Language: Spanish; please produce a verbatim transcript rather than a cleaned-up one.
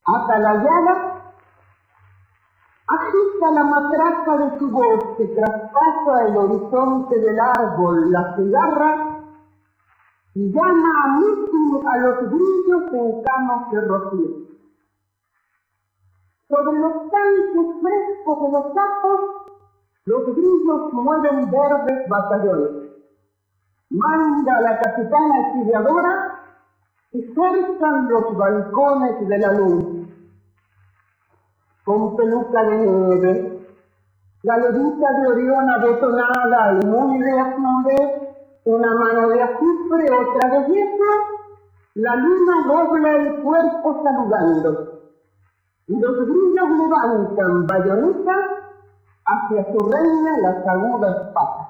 Atalayada, agita la matraca de su voz que traspasa el horizonte del árbol, la cigarra, y llama a mitin a los grillos en camas de rocío. Sobre los tanques frescos de los sapos, los grillos mueven verdes batallones. Manda a la capitana chilladora y cercan los balcones de la luz. Con peluca de nieve, la levita de Orión abotonada y muy de azure, una mano de azufre, otra de yeso, la luna dobla el cuerpo saludando, y los grillos levantan bayonetas hacia su reina las agudas patas.